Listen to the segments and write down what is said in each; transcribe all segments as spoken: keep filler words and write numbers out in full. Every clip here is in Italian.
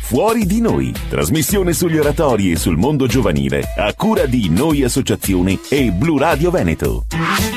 Fuori di Noi, trasmissione sugli oratori e sul mondo giovanile, a cura di Noi Associazioni e Blu Radio Veneto.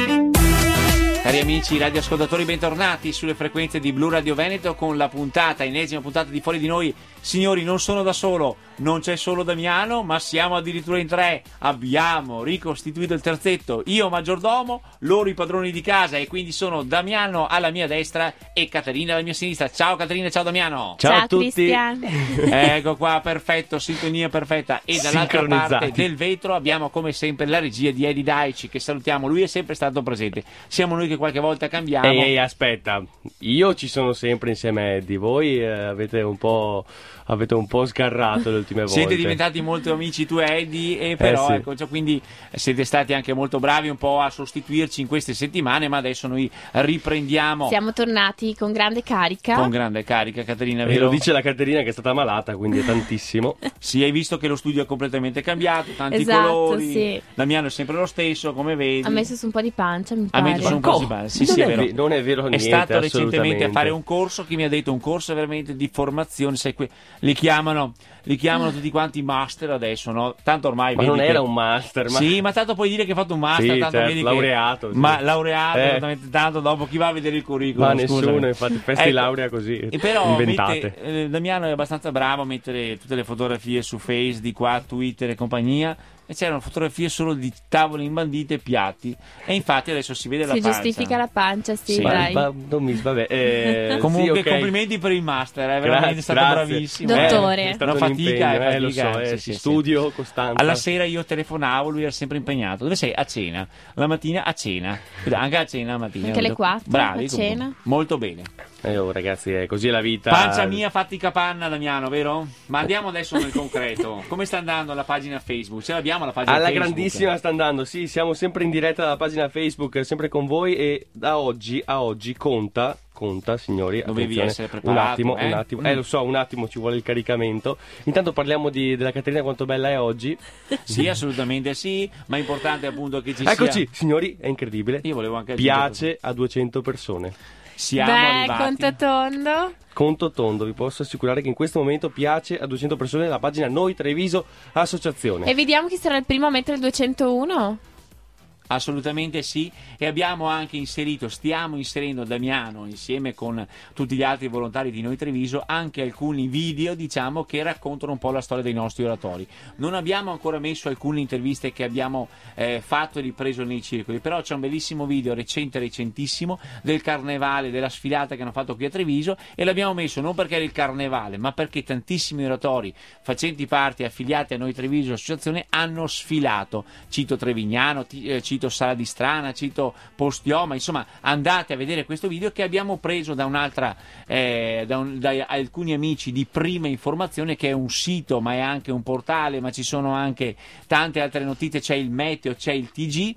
Cari amici radioascoltatori, bentornati sulle frequenze di Blu Radio Veneto con la puntata, ennesima puntata di Fuori di Noi. Signori, non sono da solo, non c'è solo Damiano, ma siamo addirittura in tre. Abbiamo ricostituito il terzetto, io maggiordomo, loro i padroni di casa, e quindi sono Damiano alla mia destra e Caterina alla mia sinistra. Ciao Caterina, ciao Damiano. Ciao, ciao a tutti. Cristian. Ecco qua, perfetto, sintonia perfetta. E dall'altra parte del vetro abbiamo come sempre la regia di Eddie Daici, che salutiamo, lui è sempre stato presente. Siamo noi che qualche volta cambiamo. Ehi, ehi, aspetta, io ci sono sempre insieme a Eddie, voi eh, avete un po'... avete un po' sgarrato le ultime volte. Siete diventati molto amici tu e Eddie, e però eh sì. ecco, cioè, quindi siete stati anche molto bravi un po' a sostituirci in queste settimane, ma adesso noi riprendiamo. Siamo tornati con grande carica. Con grande carica, Caterina, E vero? lo dice la Caterina che è stata malata, quindi è tantissimo. Sì, hai visto che lo studio è completamente cambiato, tanti Esatto, colori. sì. Damiano è sempre lo stesso, come vedi. Ha messo su un po' di pancia, mi Ha pare. messo su un po' di pancia. Sì, non, sì, è è vero. ve- non è vero È niente, stato recentemente a assolutamente. fare un corso, che mi ha detto un corso veramente di formazione, sai, que- li chiamano li chiamano tutti quanti master adesso, no? Tanto ormai Ma vedi non che... era un master, ma... Sì, ma tanto puoi dire che hai fatto un master, Sì, tanto certo, vedi laureato, che... sì. Ma laureato, Eh. esattamente, tanto dopo chi va a vedere il curriculum? Ma nessuno, scusami. infatti, feste di Ecco, laurea così, e però inventate. mette, eh, Damiano è abbastanza bravo a mettere tutte le fotografie su Face, di qua, Twitter e compagnia, e c'erano fotografie solo di tavole imbandite e piatti, e infatti adesso si vede la Si pancia. giustifica la pancia, sì, Sì. Ma- dai. ma non mi vabbè, eh, Comunque sì, ok. complimenti per il master, è veramente Grazie, stato grazie. bravissimo. Dottore. Eh, è stato Una un fatica, impegno, è eh, lo fatica, so, eh, sì, si sì, sì. studio, costanza. Alla sera io telefonavo, lui era sempre impegnato. Dove sei? A cena. La mattina a cena. Anche a cena la mattina. Anche alle quattro, Bravi, a comunque. cena. Molto bene. Eh, oh, ragazzi, è così la vita. Pancia mia, fatti capanna, Damiano, vero? Ma andiamo adesso nel concreto. Come sta andando la pagina Facebook? Ce l'abbiamo la pagina Alla Facebook? grandissima sta andando, sì, siamo sempre in diretta dalla pagina Facebook, sempre con voi, e da oggi a oggi conta, conta signori, Dovevi attenzione, essere preparato, un attimo, eh? un attimo, Mm. eh lo so, un attimo ci vuole il caricamento. Intanto parliamo di, della Caterina, quanto bella è oggi. Sì, assolutamente sì, ma è importante appunto che ci Eccoci, sia... signori, è incredibile. Io volevo anche aggiungere Piace a duecento persone. Siamo Beh, arrivati. conto tondo. Conto tondo, vi posso assicurare che in questo momento piace a duecento persone la pagina Noi Treviso Associazione. E vediamo chi sarà il primo a mettere il duecentouno. Assolutamente sì, e abbiamo anche inserito, stiamo inserendo, Damiano insieme con tutti gli altri volontari di Noi Treviso, anche alcuni video, diciamo, che raccontano un po' la storia dei nostri oratori. Non abbiamo ancora messo alcune interviste che abbiamo eh, fatto e ripreso nei circoli, però c'è un bellissimo video recente, recentissimo, del carnevale, della sfilata che hanno fatto qui a Treviso, e l'abbiamo messo non perché era il carnevale, ma perché tantissimi oratori facenti parte, affiliati a Noi Treviso Associazione, hanno sfilato. Cito Trevignano, ti, eh, cito Sala di Strana, cito Postioma, insomma andate a vedere questo video che abbiamo preso da un'altra eh, da, un, da alcuni amici di Prima Informazione, che è un sito ma è anche un portale, ma ci sono anche tante altre notizie, c'è il meteo, c'è il T G,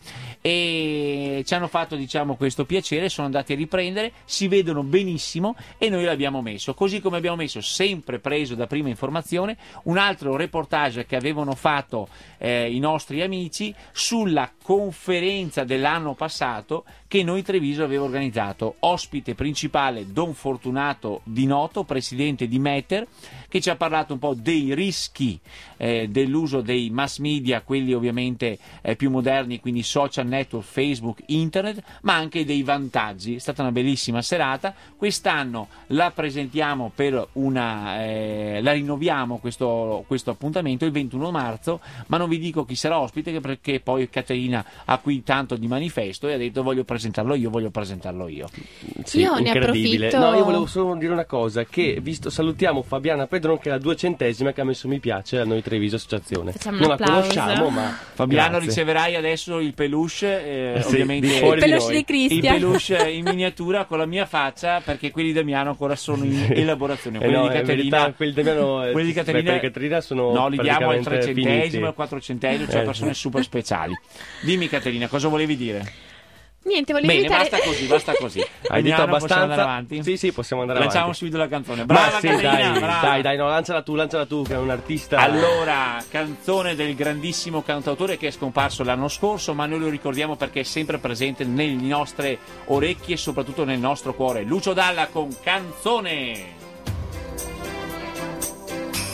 e ci hanno fatto, diciamo, questo piacere, sono andati a riprendere, si vedono benissimo e noi l'abbiamo messo, così come abbiamo messo, sempre preso da Prima Informazione, un altro reportage che avevano fatto eh, i nostri amici sulla conferenza dell'anno passato che Noi Treviso aveva organizzato. Ospite principale Don Fortunato Di Noto, presidente di Meter, che ci ha parlato un po' dei rischi eh, dell'uso dei mass media, quelli ovviamente eh, più moderni, quindi social network, Facebook, internet, ma anche dei vantaggi. È stata una bellissima serata. Quest'anno la presentiamo per una eh, la rinnoviamo questo, questo appuntamento il ventuno marzo, ma non vi dico chi sarà ospite, perché poi Caterina ha qui tanto di manifesto e ha detto voglio presentarlo io, voglio presentarlo io. Sì, Io ne incredibile. approfitto. No, io volevo solo dire una cosa, che visto, salutiamo Fabiana Pedron, che è la duecentesima che ha messo mi piace a Noi Treviso Associazione. Facciamo un Non la applauso. conosciamo, ma Fabiano, grazie. riceverai adesso il peluche, eh, Sì, ovviamente di fuori Il peluche noi. di il Cristian. peluche in miniatura con la mia faccia, perché quelli di Damiano ancora sono in elaborazione. Eh Quelli no, di in Caterina, verità, quelli di Damiano, eh, quelli di beh, Caterina, quelli di Caterina sono no, li diamo al praticamente trecentesimo, finiti. al quattrocentesimo, cioè Eh, persone sì. super speciali. Dimmi Caterina, cosa volevi dire? Niente, volevo Bene, invitare... basta così, basta così. Hai detto Damiano, possiamo andare abbastanza? avanti? Sì, sì, possiamo andare Lanciamo avanti. subito la canzone. Ma Brava sì, Caterina, dai, brava. dai, dai, no, lanciala tu, lanciala tu, che è un artista. Allora, canzone del grandissimo cantautore che è scomparso l'anno scorso, ma noi lo ricordiamo perché è sempre presente nelle nostre orecchie e soprattutto nel nostro cuore. Lucio Dalla con Canzone.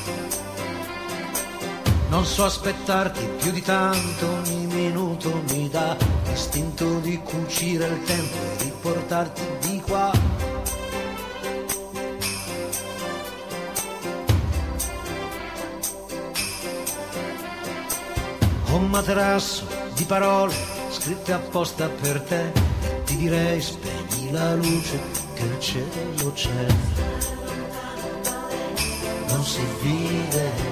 Non so aspettarti più di tanto, ogni minuto mi dà l'istinto di cucire il tempo e di portarti di qua. Ho un materasso di parole scritte apposta per te, ti direi spegni la luce che il cielo c'è. Non si vive,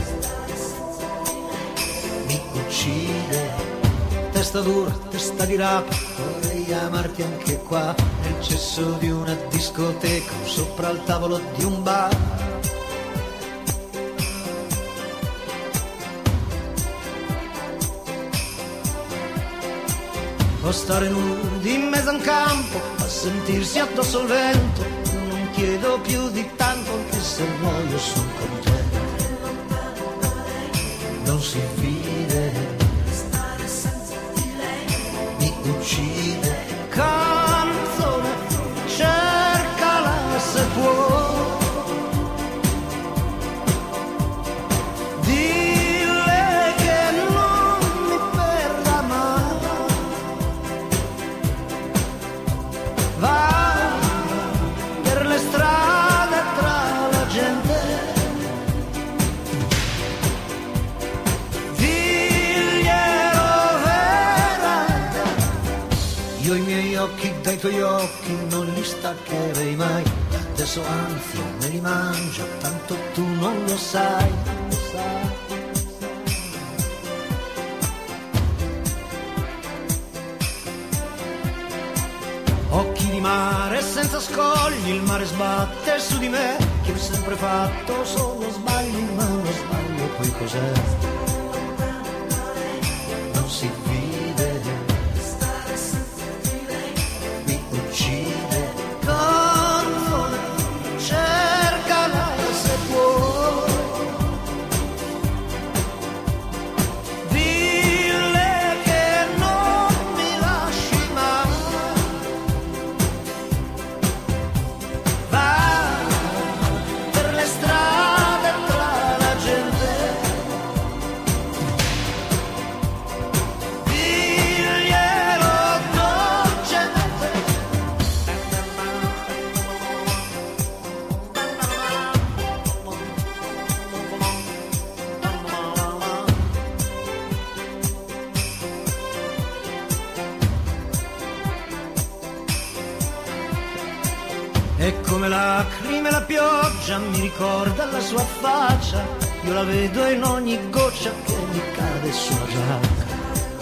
mi uccide, testa dura, testa di rapa, vorrei amarti anche qua, nel cesso di una discoteca, sopra il tavolo di un bar. O stare nudi in mezzo a un campo, a sentirsi addosso il vento, non chiedo più di tanto, anche se muoio son contento. Non si vive, mi uccide, canzone, cercala se puoi. Dai tuoi occhi non li staccherei mai, adesso anzi me li mangio, tanto tu non lo sai, non lo sai. Occhi di mare senza scogli, il mare sbatte su di me, che ho sempre fatto solo sbagli, ma uno sbaglio poi cos'è? Non si vive, e come lacrime la pioggia mi ricorda la sua faccia, io la vedo in ogni goccia che mi cade sulla giacca.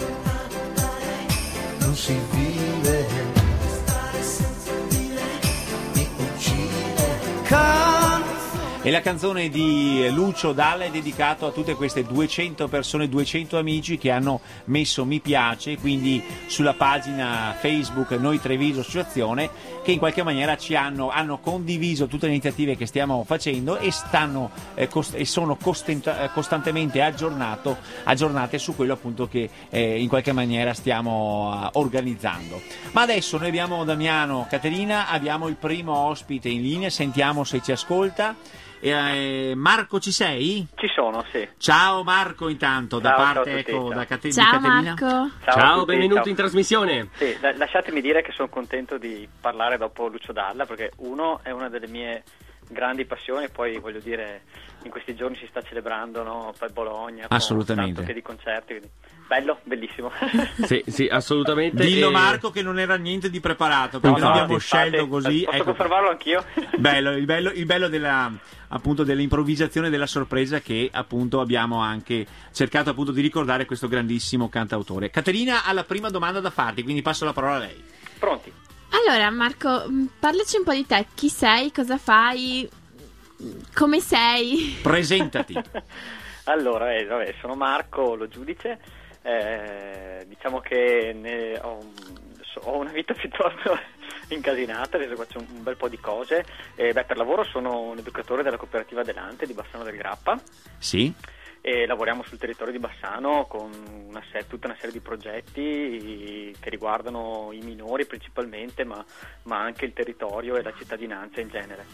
Non si vive, mi uccide, canzone. E la canzone di Lucio Dalla è dedicato a tutte queste duecento persone, duecento amici che hanno messo mi piace, quindi sulla pagina Facebook Noi Treviso Associazione, che in qualche maniera ci hanno, hanno condiviso tutte le iniziative che stiamo facendo e, stanno, eh, cost- e sono costent- costantemente aggiornato, aggiornate su quello appunto che eh, in qualche maniera stiamo uh, organizzando. Ma adesso noi abbiamo Damiano, Caterina, abbiamo il primo ospite in linea, sentiamo se ci ascolta. Eh, Marco, ci sei? Ci sono, sì. Ciao Marco, intanto, ciao, da parte ciao tutti, ecco, ciao. da Cate- ciao, di Caterina. Marco. Ciao, ciao tutti, benvenuto ciao. in trasmissione. Sì, la- lasciatemi dire che sono contento di parlare dopo Lucio Dalla, perché uno è una delle mie grandi passioni, poi voglio dire in questi giorni si sta celebrando, no, per Bologna, assolutamente, tanto che di concerti, quindi bello, bellissimo. Sì, sì, assolutamente. Dillo e... Marco che non era niente di preparato, perché no, noi no, abbiamo infatti, scelto così. Posso ecco, confermarlo anch'io? Bello, il bello, il bello della, appunto, dell'improvvisazione, della sorpresa, che appunto abbiamo anche cercato appunto di ricordare questo grandissimo cantautore. Caterina ha la prima domanda da farti, quindi passo la parola a lei. Pronti? Allora Marco, parlaci un po' di te, chi sei, cosa fai, come sei? Presentati. Allora, eh, vabbè, sono Marco, lo giudice, eh, diciamo che ne ho, ho una vita piuttosto incasinata, adesso faccio un, un bel po' di cose. Eh, beh, per lavoro sono un educatore della cooperativa Delante di Bassano del Grappa. Sì. e lavoriamo sul territorio di Bassano con una se- tutta una serie di progetti che riguardano i minori principalmente, ma, ma anche il territorio e la cittadinanza in genere.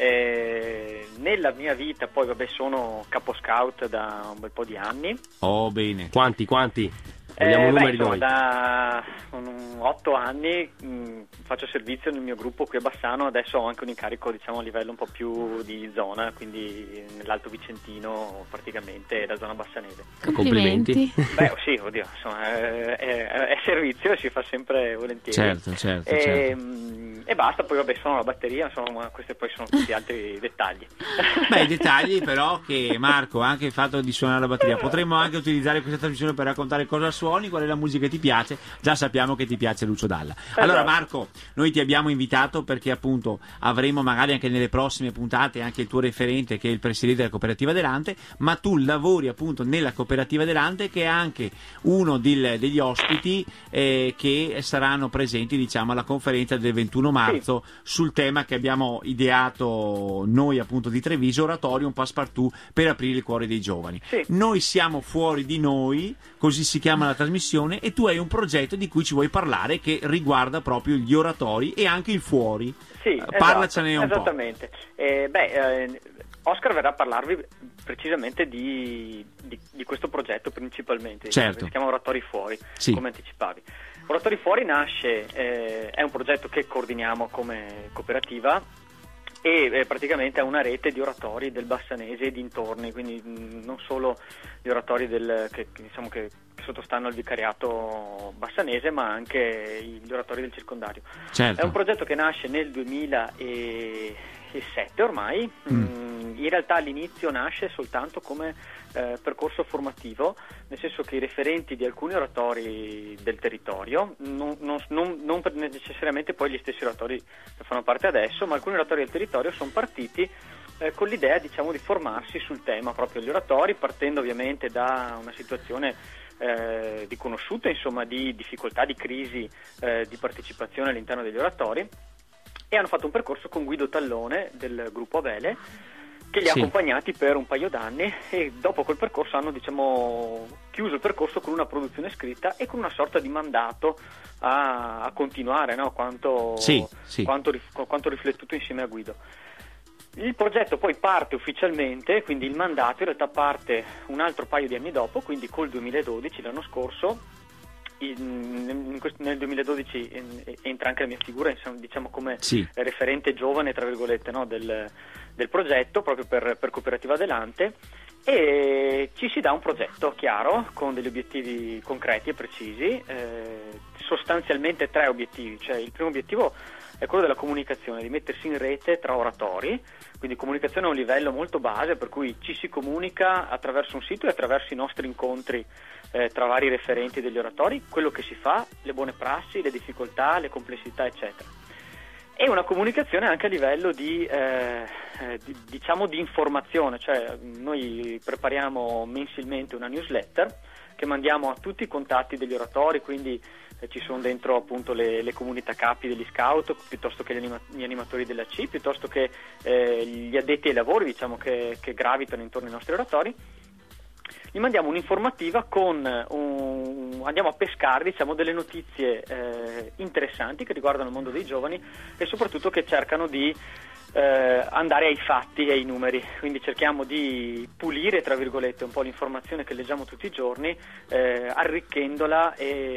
E nella mia vita poi vabbè sono capo scout da un bel po' di anni. Oh, bene. Quanti, quanti? Vogliamo Eh, numeri beh, insomma, noi. da un, otto anni mh, faccio servizio nel mio gruppo qui a Bassano, adesso ho anche un incarico diciamo a livello un po' più di zona, quindi nell'Alto Vicentino praticamente la zona bassanese. Complimenti. Beh sì, oddio, insomma è, è, è servizio e si fa sempre volentieri. Certo, certo, e, certo. mh, e basta, poi vabbè sono la batteria, insomma questi poi sono tutti altri dettagli. Beh, i dettagli però che Marco, anche il fatto di suonare la batteria, potremmo anche utilizzare questa trasmissione per raccontare cosa suoni, qual è la musica che ti piace. Già sappiamo che ti piace Lucio Dalla. Allora Marco, noi ti abbiamo invitato perché appunto avremo magari anche nelle prossime puntate anche il tuo referente che è il presidente della Cooperativa Adelante, ma tu lavori appunto nella Cooperativa Adelante che è anche uno del, degli ospiti eh, che saranno presenti diciamo alla conferenza del ventuno marzo sì. sul tema che abbiamo ideato noi appunto di Treviso, oratorio un passepartout per aprire il cuore dei giovani. Sì. Noi siamo fuori di noi, così si chiama la trasmissione, e tu hai un progetto di cui ci vuoi parlare che riguarda proprio gli oratori e anche il fuori. Sì, parlacene esatto, un esattamente. po'. Eh, beh, eh, Oscar verrà a parlarvi precisamente di, di, di questo progetto principalmente, certo. si chiama Oratori Fuori, sì. come anticipavi. Oratori Fuori nasce, eh, è un progetto che coordiniamo come cooperativa e eh, praticamente è una rete di oratori del Bassanese e dintorni, quindi mh, non solo gli oratori del, che, che, diciamo che sottostanno al vicariato bassanese, ma anche gli oratori del circondario. Certo. È un progetto che nasce nel duemilasette ormai, mm. in realtà all'inizio nasce soltanto come eh, percorso formativo, nel senso che i referenti di alcuni oratori del territorio, non, non, non, non necessariamente poi gli stessi oratori che fanno parte adesso, ma alcuni oratori del territorio sono partiti eh, con l'idea diciamo di formarsi sul tema proprio degli oratori, partendo ovviamente da una situazione Eh, di conosciuta, insomma, di difficoltà, di crisi eh, di partecipazione all'interno degli oratori, e hanno fatto un percorso con Guido Tallone del gruppo Avele che li ha sì. accompagnati per un paio d'anni, e dopo quel percorso hanno diciamo chiuso il percorso con una produzione scritta e con una sorta di mandato a, a continuare, no? quanto, sì, sì. Quanto, quanto riflettuto insieme a Guido. Il progetto poi parte ufficialmente, quindi il mandato in realtà parte un altro paio di anni dopo, quindi col duemiladodici, l'anno scorso. In, in questo, nel duemiladodici entra anche la mia figura, diciamo come sì. referente giovane tra virgolette no, del, del progetto proprio per, per Cooperativa Adelante, e ci si dà un progetto chiaro con degli obiettivi concreti e precisi, eh, sostanzialmente tre obiettivi. Cioè il primo obiettivo è quello della comunicazione, di mettersi in rete tra oratori, quindi comunicazione a un livello molto base, per cui ci si comunica attraverso un sito e attraverso i nostri incontri eh, tra vari referenti degli oratori, quello che si fa, le buone prassi, le difficoltà, le complessità eccetera. E una comunicazione anche a livello di, eh, eh, di diciamo di informazione, cioè noi prepariamo mensilmente una newsletter che mandiamo a tutti i contatti degli oratori, quindi eh, ci sono dentro appunto le, le comunità capi degli scout, piuttosto che gli, anima- gli animatori della C, piuttosto che eh, gli addetti ai lavori, diciamo che, che gravitano intorno ai nostri oratori. Gli mandiamo un'informativa con un, andiamo a pescare diciamo delle notizie eh, interessanti che riguardano il mondo dei giovani e soprattutto che cercano di eh, andare ai fatti e ai numeri, quindi cerchiamo di pulire tra virgolette un po' l'informazione che leggiamo tutti i giorni, eh, arricchendola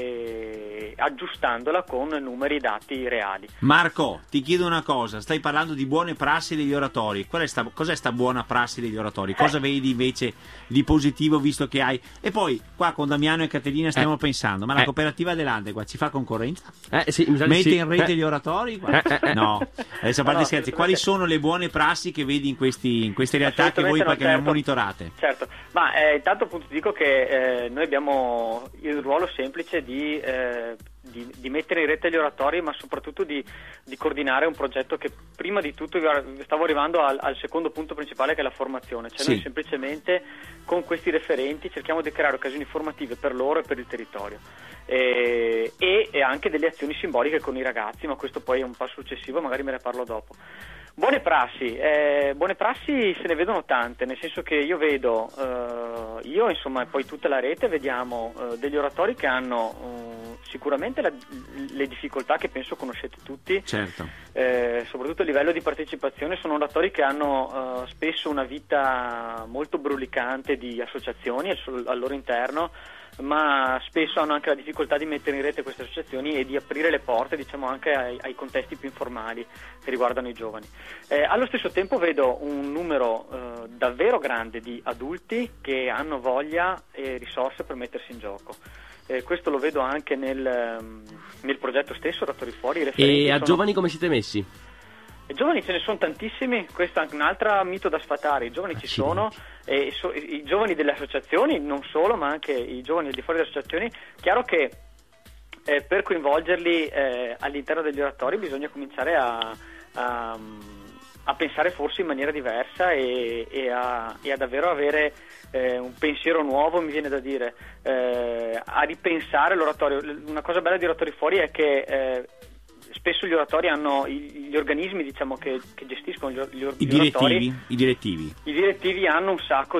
e aggiustandola con numeri e dati reali. Marco, ti chiedo una cosa, stai parlando di buone prassi degli oratori, qual è sta, cos'è sta buona prassi degli oratori? Cosa eh. vedi invece di positivo visto che hai? E poi qua con Damiano e Caterina stiamo eh. pensando, ma la eh. Cooperativa Adelante qua ci fa concorrenza? Eh, sì, mette sì. in rete eh. gli oratori? Qua? Eh, eh, no, adesso a parte no, scherzi, quali sono le buone prassi che vedi in, questi, in queste realtà che voi no, perché certo. non monitorate? Certo, ma eh, intanto appunto ti dico che eh, noi abbiamo il ruolo semplice di, eh, di, di mettere in rete gli oratori, ma soprattutto di, di coordinare un progetto che prima di tutto stavo arrivando al, al secondo punto principale, che è la formazione, cioè sì. noi semplicemente con questi referenti cerchiamo di creare occasioni formative per loro e per il territorio. E, e, e anche delle azioni simboliche con i ragazzi, ma questo poi è un passo successivo, magari me ne parlo dopo. Buone prassi, eh, buone prassi se ne vedono tante, nel senso che io vedo, eh, io insomma e poi tutta la rete vediamo eh, degli oratori che hanno eh, sicuramente la, le difficoltà che penso conoscete tutti, certo. eh, soprattutto a livello di partecipazione. Sono oratori che hanno eh, spesso una vita molto brulicante di associazioni al, al loro interno, ma spesso hanno anche la difficoltà di mettere in rete queste associazioni e di aprire le porte, diciamo, anche ai, ai contesti più informali che riguardano i giovani. Eh, allo stesso tempo vedo un numero eh, davvero grande di adulti che hanno voglia e risorse per mettersi in gioco. Eh, questo lo vedo anche nel, nel progetto stesso, Oratori Fuori. E a sono... giovani come siete messi? I giovani ce ne sono tantissimi, questo è anche un altro mito da sfatare. I giovani ci sono, e so, i giovani delle associazioni non solo, ma anche i giovani al di fuori delle associazioni. Chiaro che eh, per coinvolgerli eh, all'interno degli oratori bisogna cominciare a, a, a pensare forse in maniera diversa e, e, a, e a davvero avere eh, un pensiero nuovo, mi viene da dire, eh, a ripensare l'oratorio. Una cosa bella di Oratori Fuori è che eh, spesso gli oratori hanno gli organismi, diciamo, che, che gestiscono gli, gli, I gli oratori, direttivi, i direttivi i direttivi hanno un sacco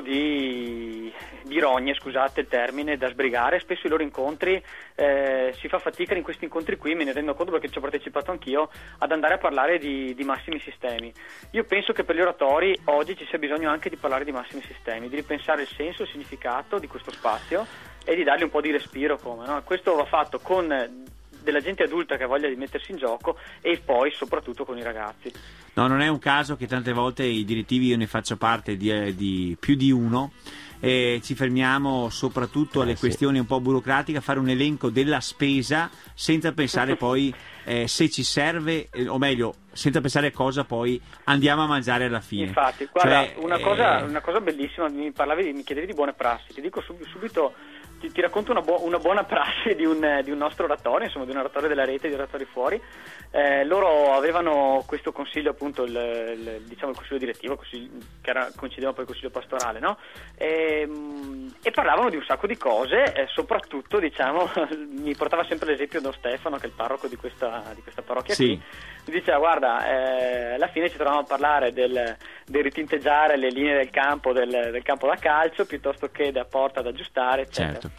di, di rogne, scusate il termine, da sbrigare. Spesso i loro incontri eh, si fa fatica in questi incontri qui, me ne rendo conto perché ci ho partecipato anch'io, ad andare a parlare di, di massimi sistemi. Io penso che per gli oratori oggi ci sia bisogno anche di parlare di massimi sistemi, di ripensare il senso, il significato di questo spazio e di dargli un po' di respiro, come, no? Questo va fatto con della gente adulta che ha voglia di mettersi in gioco e poi soprattutto con i ragazzi. No, non è un caso che tante volte i direttivi, io ne faccio parte di, eh, di più di uno, e ci fermiamo soprattutto alle eh, questioni sì. un po' burocratiche, a fare un elenco della spesa senza pensare poi eh, se ci serve, eh, o meglio, senza pensare a cosa poi andiamo a mangiare alla fine. Infatti, guarda, cioè, una, eh... cosa, una cosa bellissima, mi parlavi, mi chiedevi di buone prassi, ti dico sub- subito Ti, ti racconto una, bu- una buona prassi di un, di un nostro oratorio, insomma di un oratorio della rete di Oratori Fuori. Eh, loro avevano questo consiglio, appunto il, il, diciamo il consiglio direttivo, consiglio, che era, coincideva poi il consiglio pastorale, no? E, e parlavano di un sacco di cose, eh, soprattutto, diciamo, mi portava sempre l'esempio Don Stefano, che è il parroco di questa, di questa parrocchia sì. qui. Mi diceva, guarda, eh, alla fine ci trovavamo a parlare del, del ritinteggiare le linee del campo, del, del campo da calcio, piuttosto che da porta da aggiustare, eccetera. Certo.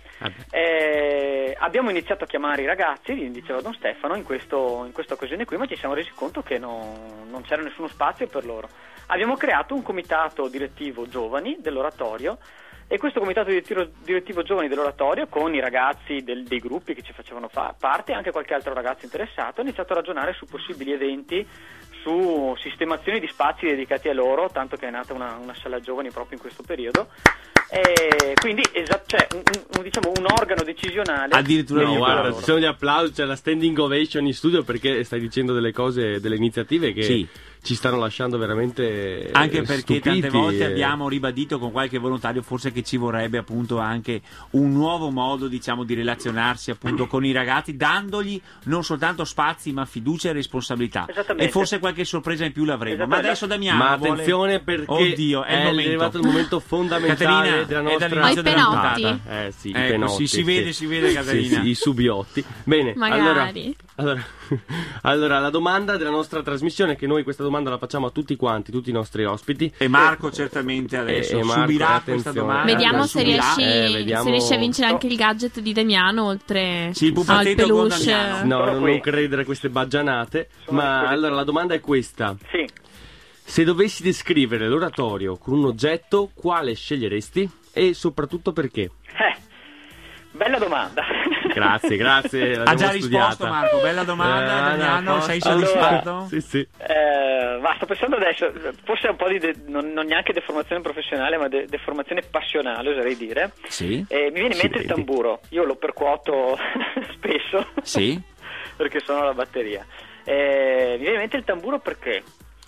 Eh, abbiamo iniziato a chiamare i ragazzi, diceva Don Stefano, in, questo, in questa occasione qui, ma ci siamo resi conto che no, non c'era nessuno spazio per loro. Abbiamo creato un comitato direttivo giovani dell'oratorio, e questo comitato direttivo, direttivo giovani dell'oratorio, con i ragazzi del, dei gruppi che ci facevano fa- parte e anche qualche altro ragazzo interessato, ha iniziato a ragionare su possibili eventi, su sistemazioni di spazi dedicati a loro, tanto che è nata una, una sala giovani proprio in questo periodo. E quindi esatto, cioè, un, un, diciamo un organo decisionale. Addirittura no, guarda, ci sono gli applausi, c'è la standing ovation in studio, perché stai dicendo delle cose, delle iniziative che sì. ci stanno lasciando veramente anche perché stupiti, tante volte e... abbiamo ribadito con qualche volontario forse che ci vorrebbe appunto anche un nuovo modo, diciamo, di relazionarsi appunto con i ragazzi, dandogli non soltanto spazi ma fiducia e responsabilità, e forse qualche sorpresa in più l'avremo. Ma adesso Damiano ma vuole... attenzione, perché Oddio, è, è il arrivato il momento fondamentale Caterina, della nostra nostra puntata. Eh sì, ecco, i penotti, si, si vede, sì. si vede Caterina. Sì, sì, i subbiotti. Bene, magari. Allora, allora, allora la domanda della nostra trasmissione, che noi questa domanda la facciamo a tutti quanti, tutti i nostri ospiti. E Marco certamente adesso e, e Marco, subirà attenzione. questa domanda. Vediamo se riesci, eh, vediamo... se riesci a vincere anche il gadget di Damiano, oltre sì, il al pupazzetto con peluche. Damiano. No, Sono non, qui. non credere a queste baggianate. Sono ma qui. allora la domanda è questa: Sì. se dovessi descrivere l'oratorio con un oggetto, quale sceglieresti e soprattutto perché? Eh, bella domanda. Grazie, grazie. Ha già l'abbiamo risposto studiata. Marco, bella domanda. Eh, Damiano, no, sei allora- soddisfatto? Sì, sì. Eh, ma sto pensando adesso, forse è un po' di de- non, non neanche deformazione professionale, ma de- deformazione passionale, oserei dire. Sì. Eh, mi viene in Sì, mente il vedi. tamburo. Io lo percuoto spesso. Sì. Perché suono la batteria. Eh, mi viene in mente il tamburo perché?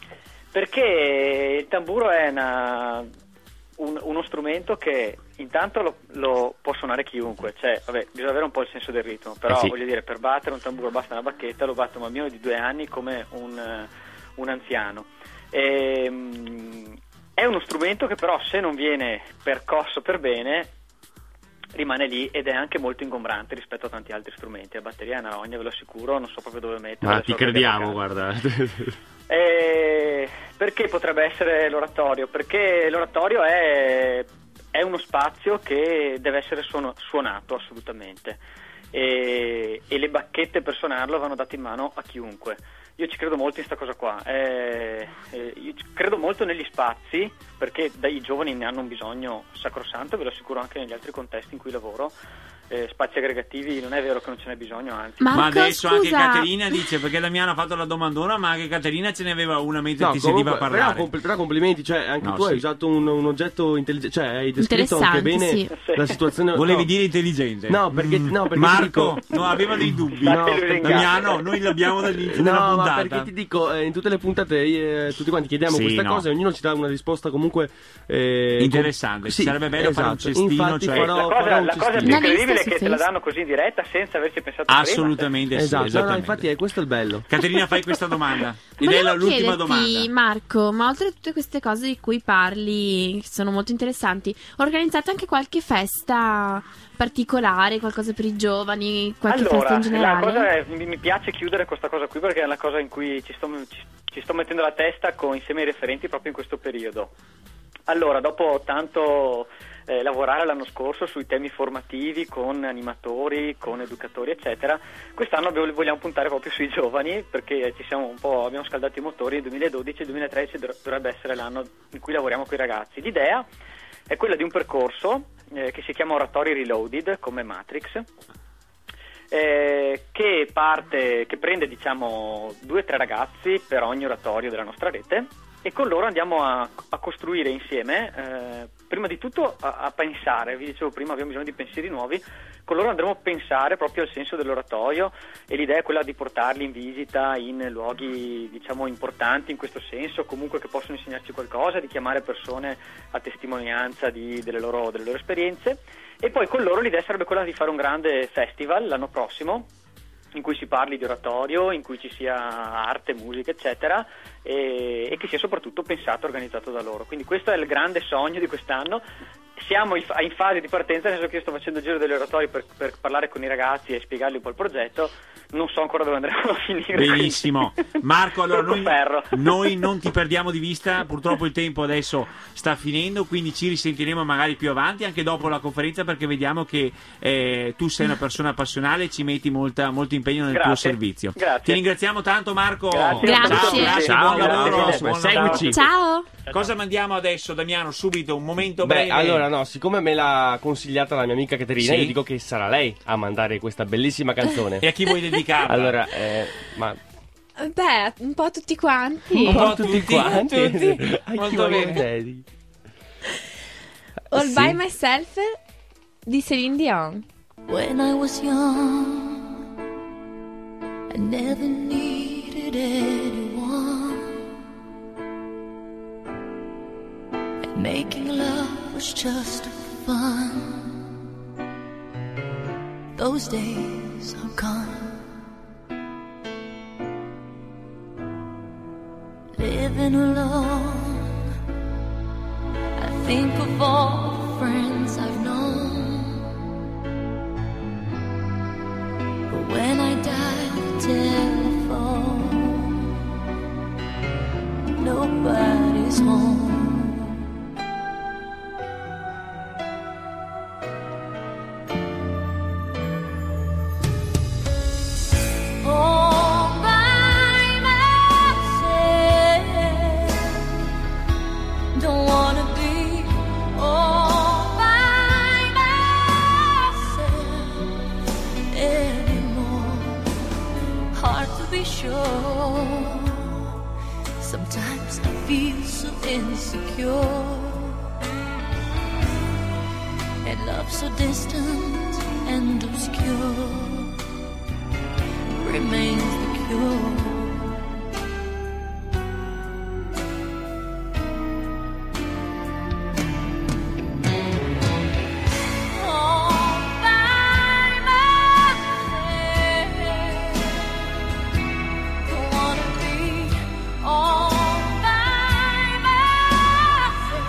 Perché il tamburo è una, un, uno strumento che intanto lo, lo può suonare chiunque, cioè vabbè, bisogna avere un po' il senso del ritmo, però Eh sì. voglio dire, per battere un tamburo basta una bacchetta, lo batte un bambino di due anni come un, eh, un anziano. E, mm, è uno strumento che però, se non viene percosso per bene, rimane lì ed è anche molto ingombrante rispetto a tanti altri strumenti. La batteria è una rogna, ve lo assicuro, non so proprio dove metterla. Ma ti crediamo, guarda. E perché potrebbe essere l'oratorio? Perché l'oratorio è, è uno spazio che deve essere suono, suonato assolutamente, e, e le bacchette per suonarlo vanno date in mano a chiunque. Io ci credo molto in questa cosa qua, eh, eh, io credo molto negli spazi, perché dai giovani ne hanno un bisogno sacrosanto, ve lo assicuro anche negli altri contesti in cui lavoro. Eh, spazi aggregativi non è vero che non ce n'è bisogno, anzi. Marco, ma adesso scusa. anche Caterina dice, perché Damiano ha fatto la domandona, ma anche Caterina ce ne aveva una mentre No, ti sentiva comunque, parlare. però, compl- però complimenti, cioè anche No, tu sì. hai usato un, un oggetto intelligente, cioè hai descritto anche Interessante, bene sì. la situazione. Volevi no. dire intelligente? No, perché, no, perché Marco, ti dico... no, aveva dei dubbi. No, Date perché- lunga. Damiano, noi l'abbiamo dall'inizio della No, ma puntata. perché ti dico, eh, in tutte le puntate eh, tutti quanti chiediamo Sì, questa no. cosa e ognuno ci dà una risposta comunque eh, Interessante. com- sì, Sarebbe bello fare un esatto. cestino, Infatti cioè- farò, la cosa, farò un la cosa più cestino. Una incredibile è lista che su te la Facebook. danno così in diretta senza averci pensato Assolutamente sì, Esatto, no, no, esattamente. infatti è questo il bello. Caterina, fai questa domanda. Ed è Volevo la- l'ultima chiederti, domanda. Marco, ma oltre a tutte queste cose di cui parli, che sono molto interessanti, organizzate anche qualche festa particolare, qualcosa per i giovani, qualche Allora, festa in la generale? cosa è, mi, mi piace chiudere questa cosa qui perché è la cosa in cui ci sto, ci, ci sto mettendo la testa con, insieme ai referenti proprio in questo periodo. Allora, dopo tanto eh, lavorare l'anno scorso sui temi formativi con animatori, con educatori eccetera, quest'anno vogliamo puntare proprio sui giovani perché ci siamo un po', abbiamo scaldato i motori. Il duemiladodici duemilatredici dovrebbe essere l'anno in cui lavoriamo con i ragazzi. L'idea è quella di un percorso eh, che si chiama Oratori Reloaded, come Matrix, eh, che parte, che prende diciamo due o tre ragazzi per ogni oratorio della nostra rete, e con loro andiamo a, a costruire insieme, eh, prima di tutto a, a pensare, vi dicevo prima abbiamo bisogno di pensieri nuovi, con loro andremo a pensare proprio al senso dell'oratorio, e l'idea è quella di portarli in visita in luoghi diciamo importanti in questo senso, comunque che possono insegnarci qualcosa, di chiamare persone a testimonianza di, delle, loro, delle loro esperienze, e poi con loro l'idea sarebbe quella di fare un grande festival l'anno prossimo, in cui si parli di oratorio, in cui ci sia arte, musica, eccetera, e, e che sia soprattutto pensato e organizzato da loro. Quindi questo è il grande sogno di quest'anno. Siamo in fase di partenza, nel senso che io sto facendo il giro degli oratori per, per parlare con i ragazzi e spiegargli un po' il progetto. Non so ancora dove andremo a finire. Benissimo. Marco, allora noi, ferro. noi non ti perdiamo di vista, purtroppo il tempo adesso sta finendo, quindi ci risentiremo magari più avanti, anche dopo la conferenza, perché vediamo che eh, tu sei una persona passionale e ci metti molta, molto impegno nel Grazie. tuo servizio. Grazie. Ti ringraziamo tanto, Marco. Grazie. Grazie. Ciao, grazie, Ciao, buon lavoro. grazie. Buon Seguici. Ciao! Cosa mandiamo adesso, Damiano? Subito, un momento Beh, breve. allora no, siccome me l'ha consigliata la mia amica Caterina, Sì. io dico che sarà lei a mandare questa bellissima canzone. E a chi vuoi dedicarla? Allora, eh, ma Beh, un po' tutti quanti. Un po' tutti tutti, quanti. tutti. A chi Molto vuoi bene. dedichi? All Sì. by Myself di Celine Dion. When I was young, I never needed anyone, and making love was just fun. Those days are gone. Living alone, I think of all the friends I've known. But when I dial the telephone, nobody's home. All by myself, don't wanna be all by myself anymore. Hard to be sure. Sometimes I feel so insecure, and love so distant and obscure remains the cure. All by myself, don't wanna be all by myself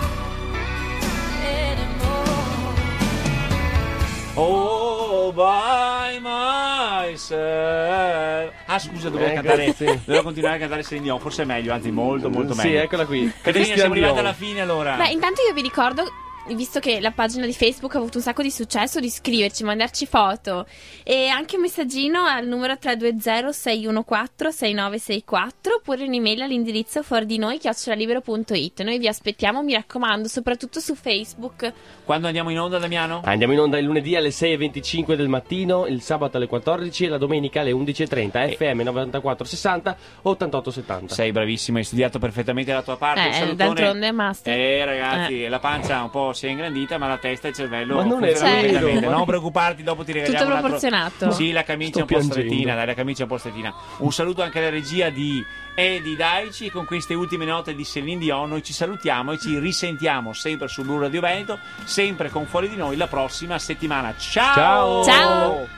anymore. All by myself. Dance. Ah, scusa, dovevo Eh, cantare, sì. dovevo continuare a cantare Celine Dion, forse è meglio, anzi molto molto Sì, meglio. eccola qui. Caterina, Christian siamo arrivati Dion. alla fine allora. Beh, intanto io vi ricordo, visto che la pagina di Facebook ha avuto un sacco di successo, di scriverci, mandarci foto e anche un messaggino al numero tre due zero sei uno quattro sei nove sei quattro oppure un'email all'indirizzo fuori di noi chiocciola libero punto it. Noi vi aspettiamo, mi raccomando, soprattutto su Facebook. Quando andiamo in onda, Damiano? Andiamo in onda il lunedì alle sei e venticinque del mattino, il sabato alle quattordici e la domenica alle undici e trenta. F M novantaquattro sessanta ottantotto settanta. Sei bravissimo, hai studiato perfettamente la tua parte. Un Eh, salutone. d'altronde è master. Eh ragazzi, Eh. la pancia un po' si è ingrandita, ma la testa e il cervello Ma non è funzionano vero, perfettamente. ma- Non preoccuparti, dopo ti regaliamo Tutto un altro- proporzionato. Sì, la camicia Sto è un po' piangendo. strettina, dai, la camicia è un po' strettina. Un saluto anche alla regia di Edi Daici. Con queste ultime note di Celine Dion noi ci salutiamo e ci risentiamo sempre su Blu Radio Veneto, sempre con Fuori di Noi la prossima settimana. Ciao! Ciao! Ciao!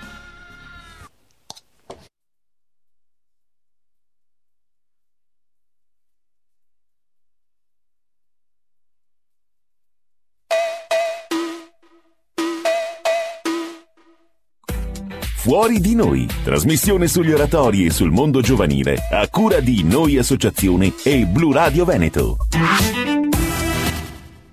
Fuori di Noi, trasmissione sugli oratori e sul mondo giovanile, a cura di Noi Associazione e Blu Radio Veneto.